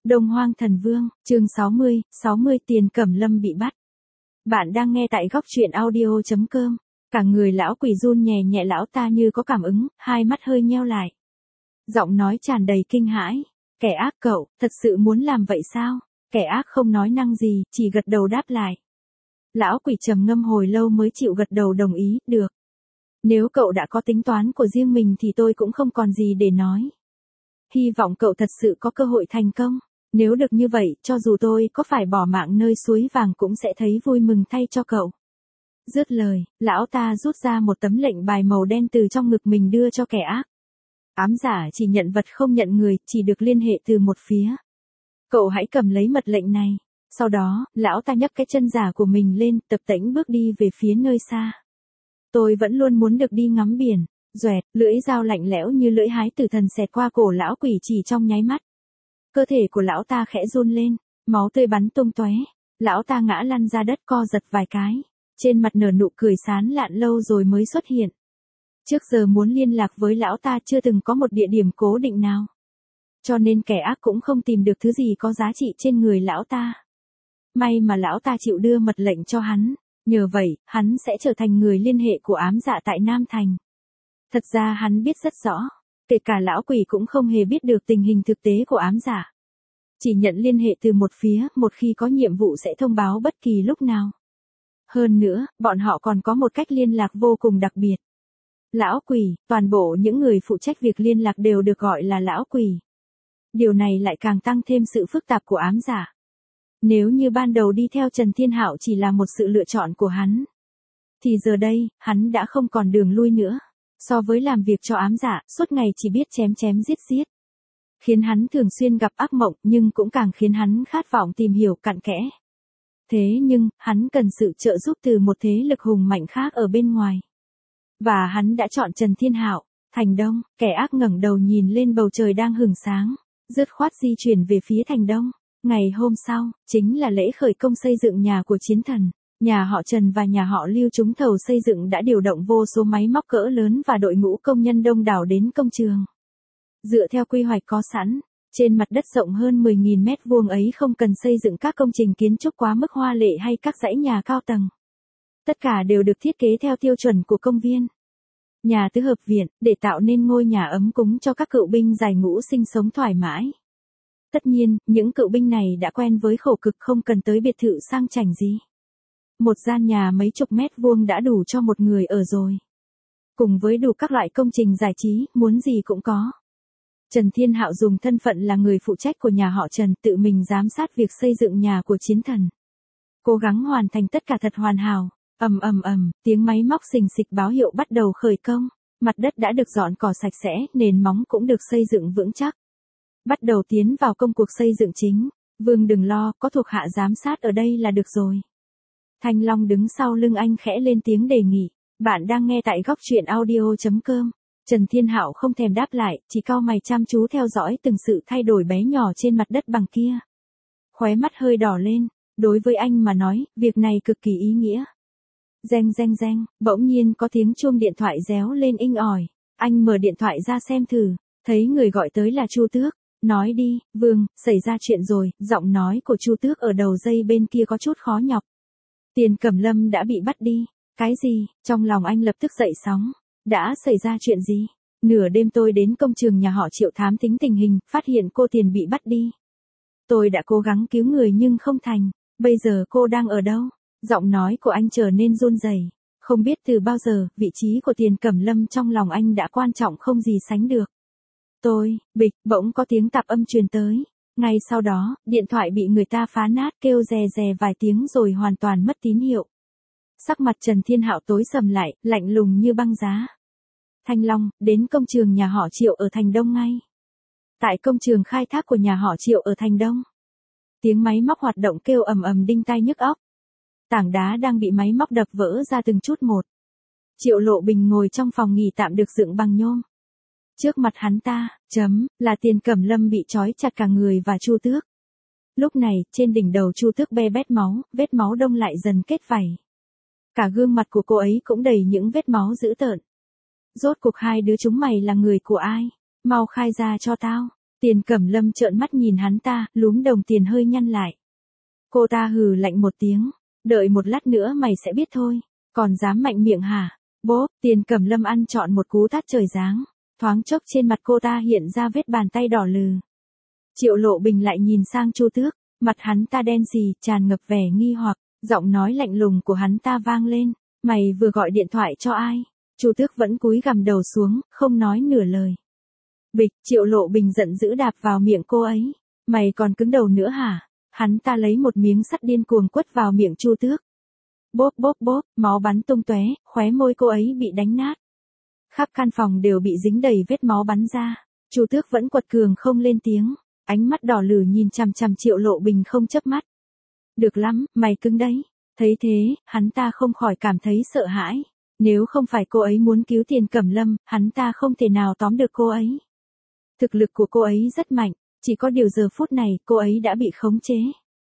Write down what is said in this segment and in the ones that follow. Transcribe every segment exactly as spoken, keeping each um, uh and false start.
Đông Hoang Thần Vương, chương sáu mươi, sáu mươi Tiền Cẩm Lâm bị bắt. Bạn đang nghe tại góc truyện audio chấm com. Cả người lão quỷ run nhẹ nhẹ, lão ta như có cảm ứng, hai mắt hơi nheo lại. Giọng nói tràn đầy kinh hãi. Kẻ ác, cậu, thật sự muốn làm vậy sao? Kẻ ác không nói năng gì, chỉ gật đầu đáp lại. Lão quỷ trầm ngâm hồi lâu mới chịu gật đầu đồng ý, được. Nếu cậu đã có tính toán của riêng mình thì tôi cũng không còn gì để nói. Hy vọng cậu thật sự có cơ hội thành công. Nếu được như vậy, cho dù tôi có phải bỏ mạng nơi suối vàng cũng sẽ thấy vui mừng thay cho cậu. Dứt lời, lão ta rút ra một tấm lệnh bài màu đen từ trong ngực mình đưa cho kẻ ác. Ám giả chỉ nhận vật không nhận người, chỉ được liên hệ từ một phía. Cậu hãy cầm lấy mật lệnh này. Sau đó, lão ta nhấc cái chân giả của mình lên, tập tễnh bước đi về phía nơi xa. Tôi vẫn luôn muốn được đi ngắm biển. Doẹt, lưỡi dao lạnh lẽo như lưỡi hái tử thần xẹt qua cổ lão quỷ chỉ trong nháy mắt. Cơ thể của lão ta khẽ run lên, máu tươi bắn tung tóe. Lão ta ngã lăn ra đất co giật vài cái. Trên mặt nở nụ cười sán lạn lâu rồi mới xuất hiện. Trước giờ muốn liên lạc với lão ta chưa từng có một địa điểm cố định nào. Cho nên kẻ ác cũng không tìm được thứ gì có giá trị trên người lão ta. May mà lão ta chịu đưa mật lệnh cho hắn. Nhờ vậy, hắn sẽ trở thành người liên hệ của ám dạ tại Nam Thành. Thật ra hắn biết rất rõ. Kể cả lão quỷ cũng không hề biết được tình hình thực tế của ám giả. Chỉ nhận liên hệ từ một phía, một khi có nhiệm vụ sẽ thông báo bất kỳ lúc nào. Hơn nữa, bọn họ còn có một cách liên lạc vô cùng đặc biệt. Lão quỷ, toàn bộ những người phụ trách việc liên lạc đều được gọi là lão quỷ. Điều này lại càng tăng thêm sự phức tạp của ám giả. Nếu như ban đầu đi theo Trần Thiên Hạo chỉ là một sự lựa chọn của hắn, thì giờ đây, hắn đã không còn đường lui nữa. So với làm việc cho ám giả, suốt ngày chỉ biết chém chém giết giết. Khiến hắn thường xuyên gặp ác mộng, nhưng cũng càng khiến hắn khát vọng tìm hiểu cặn kẽ. Thế nhưng, hắn cần sự trợ giúp từ một thế lực hùng mạnh khác ở bên ngoài. Và hắn đã chọn Trần Thiên Hạo. Thành Đông, kẻ ác ngẩng đầu nhìn lên bầu trời đang hừng sáng, dứt khoát di chuyển về phía Thành Đông. Ngày hôm sau, chính là lễ khởi công xây dựng nhà của chiến thần. Nhà họ Trần và nhà họ Lưu trúng thầu xây dựng đã điều động vô số máy móc cỡ lớn và đội ngũ công nhân đông đảo đến công trường. Dựa theo quy hoạch có sẵn, trên mặt đất rộng hơn mười nghìn mét vuông ấy không cần xây dựng các công trình kiến trúc quá mức hoa lệ hay các dãy nhà cao tầng. Tất cả đều được thiết kế theo tiêu chuẩn của công viên. Nhà tứ hợp viện, để tạo nên ngôi nhà ấm cúng cho các cựu binh giải ngũ sinh sống thoải mái. Tất nhiên, những cựu binh này đã quen với khổ cực không cần tới biệt thự sang chảnh gì. Một gian nhà mấy chục mét vuông đã đủ cho một người ở rồi. Cùng với đủ các loại công trình giải trí, muốn gì cũng có. Trần Thiên Hạo dùng thân phận là người phụ trách của nhà họ Trần tự mình giám sát việc xây dựng nhà của chiến thần. Cố gắng hoàn thành tất cả thật hoàn hảo. Ầm ầm ầm, tiếng máy móc xình xịch báo hiệu bắt đầu khởi công. Mặt đất đã được dọn cỏ sạch sẽ, nền móng cũng được xây dựng vững chắc. Bắt đầu tiến vào công cuộc xây dựng chính. Vương đừng lo, có thuộc hạ giám sát ở đây là được rồi. Thanh Long đứng sau lưng anh khẽ lên tiếng đề nghị. Bạn đang nghe tại góc truyện audio chấm com. Trần Thiên Hạo không thèm đáp lại, chỉ cau mày chăm chú theo dõi từng sự thay đổi bé nhỏ trên mặt đất bằng kia. Khóe mắt hơi đỏ lên. Đối với anh mà nói, việc này cực kỳ ý nghĩa. Reng reng reng, bỗng nhiên có tiếng chuông điện thoại réo lên inh ỏi. Anh mở điện thoại ra xem thử, thấy người gọi tới là Chu Tước. Nói đi, Vương, xảy ra chuyện rồi. Giọng nói của Chu Tước ở đầu dây bên kia có chút khó nhọc. Tiền Cẩm Lâm đã bị bắt đi. Cái gì? Trong lòng anh lập tức dậy sóng. Đã xảy ra chuyện gì? Nửa đêm tôi đến công trường nhà họ Triệu thám thính tình hình, phát hiện cô Tiền bị bắt đi. Tôi đã cố gắng cứu người nhưng không thành. Bây giờ cô đang ở đâu? Giọng nói của anh trở nên run rẩy. Không biết từ bao giờ, vị trí của Tiền Cẩm Lâm trong lòng anh đã quan trọng không gì sánh được. Tôi, bịch, bỗng có tiếng tạp âm truyền tới. Ngay sau đó, điện thoại bị người ta phá nát kêu rè rè vài tiếng rồi hoàn toàn mất tín hiệu. Sắc mặt Trần Thiên Hạo tối sầm lại, lạnh lùng như băng giá. Thanh Long, đến công trường nhà họ Triệu ở Thành Đông ngay. Tại công trường khai thác của nhà họ Triệu ở Thành Đông. Tiếng máy móc hoạt động kêu ầm ầm đinh tai nhức óc. Tảng đá đang bị máy móc đập vỡ ra từng chút một. Triệu Lộ Bình ngồi trong phòng nghỉ tạm được dựng bằng nhôm. Trước mặt hắn ta, chấm, là Tiền Cẩm Lâm bị trói chặt cả người và Chu Tước. Lúc này, trên đỉnh đầu Chu Tước be bét máu, vết máu đông lại dần kết vảy. Cả gương mặt của cô ấy cũng đầy những vết máu dữ tợn. Rốt cuộc hai đứa chúng mày là người của ai? Mau khai ra cho tao. Tiền Cẩm Lâm trợn mắt nhìn hắn ta, lúm đồng tiền hơi nhăn lại. Cô ta hừ lạnh một tiếng, đợi một lát nữa mày sẽ biết thôi, còn dám mạnh miệng hả? Bốp, Tiền Cẩm Lâm ăn trọn một cú tát trời giáng, thoáng chốc trên mặt cô ta hiện ra vết bàn tay đỏ lừ. Triệu Lộ Bình lại nhìn sang Chu Tước, mặt hắn ta đen sì, tràn ngập vẻ nghi hoặc, giọng nói lạnh lùng của hắn ta vang lên, mày vừa gọi điện thoại cho ai? Chu Tước vẫn cúi gằm đầu xuống, không nói nửa lời. Bịch, Triệu Lộ Bình giận dữ đạp vào miệng cô ấy, mày còn cứng đầu nữa hả? Hắn ta lấy một miếng sắt điên cuồng quất vào miệng Chu Tước. Bốp bốp bốp, máu bắn tung tóe, khóe môi cô ấy bị đánh nát. Khắp căn phòng đều bị dính đầy vết máu bắn ra. Chu Tước vẫn quật cường không lên tiếng, ánh mắt đỏ lử nhìn chằm chằm Triệu Lộ Bình không chớp mắt. Được lắm, mày cứng đấy. Thấy thế, hắn ta không khỏi cảm thấy sợ hãi. Nếu không phải cô ấy muốn cứu Tiền Cẩm Lâm, hắn ta không thể nào tóm được cô ấy. Thực lực của cô ấy rất mạnh, chỉ có điều giờ phút này cô ấy đã bị khống chế.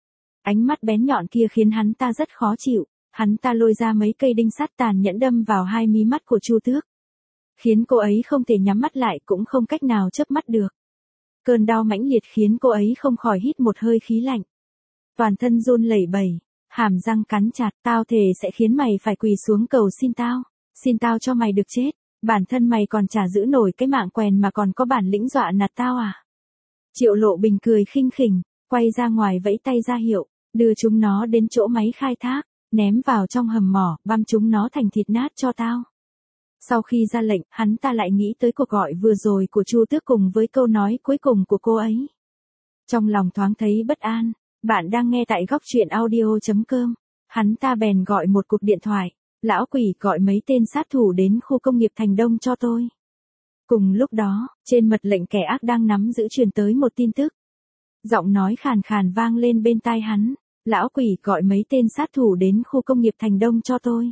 Ánh mắt bén nhọn kia khiến hắn ta rất khó chịu, hắn ta lôi ra mấy cây đinh sắt tàn nhẫn đâm vào hai mí mắt của Chu Tước. Khiến cô ấy không thể nhắm mắt lại cũng không cách nào chớp mắt được. Cơn đau mãnh liệt khiến cô ấy không khỏi hít một hơi khí lạnh. Toàn thân run lẩy bẩy, hàm răng cắn chặt, tao thề sẽ khiến mày phải quỳ xuống cầu xin tao, xin tao cho mày được chết, bản thân mày còn chả giữ nổi cái mạng quèn mà còn có bản lĩnh dọa nạt tao à? Triệu Lộ Bình cười khinh khỉnh, quay ra ngoài vẫy tay ra hiệu, đưa chúng nó đến chỗ máy khai thác, ném vào trong hầm mỏ, băm chúng nó thành thịt nát cho tao. Sau khi ra lệnh, hắn ta lại nghĩ tới cuộc gọi vừa rồi của Chu Tước cùng với câu nói cuối cùng của cô ấy. Trong lòng thoáng thấy bất an, bạn đang nghe tại góc truyện audio chấm com. Hắn ta bèn gọi một cuộc điện thoại, lão quỷ gọi mấy tên sát thủ đến khu công nghiệp Thành Đông cho tôi. Cùng lúc đó, trên mật lệnh kẻ ác đang nắm giữ truyền tới một tin tức. Giọng nói khàn khàn vang lên bên tai hắn, lão quỷ gọi mấy tên sát thủ đến khu công nghiệp Thành Đông cho tôi.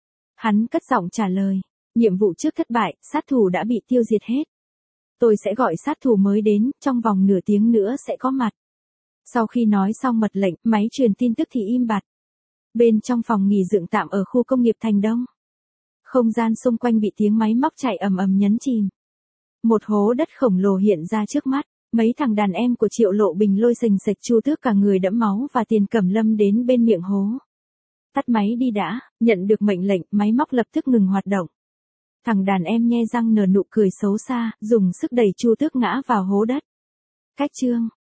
Hắn cất giọng trả lời, nhiệm vụ trước thất bại, sát thủ đã bị tiêu diệt hết. Tôi sẽ gọi sát thủ mới đến, trong vòng nửa tiếng nữa sẽ có mặt. Sau khi nói xong mật lệnh, máy truyền tin tức thì im bặt. Bên trong phòng nghỉ dưỡng tạm ở khu công nghiệp Thành Đông, không gian xung quanh bị tiếng máy móc chạy ầm ầm nhấn chìm. Một hố đất khổng lồ hiện ra trước mắt, mấy thằng đàn em của Triệu Lộ Bình lôi sềnh sệch Chu Tước cả người đẫm máu và Tiền Cẩm Lâm đến bên miệng hố. Tắt máy đi đã, nhận được mệnh lệnh, máy móc lập tức ngừng hoạt động. Thằng đàn em nhe răng nở nụ cười xấu xa, dùng sức đẩy Chu Tước ngã vào hố đất. Cách chương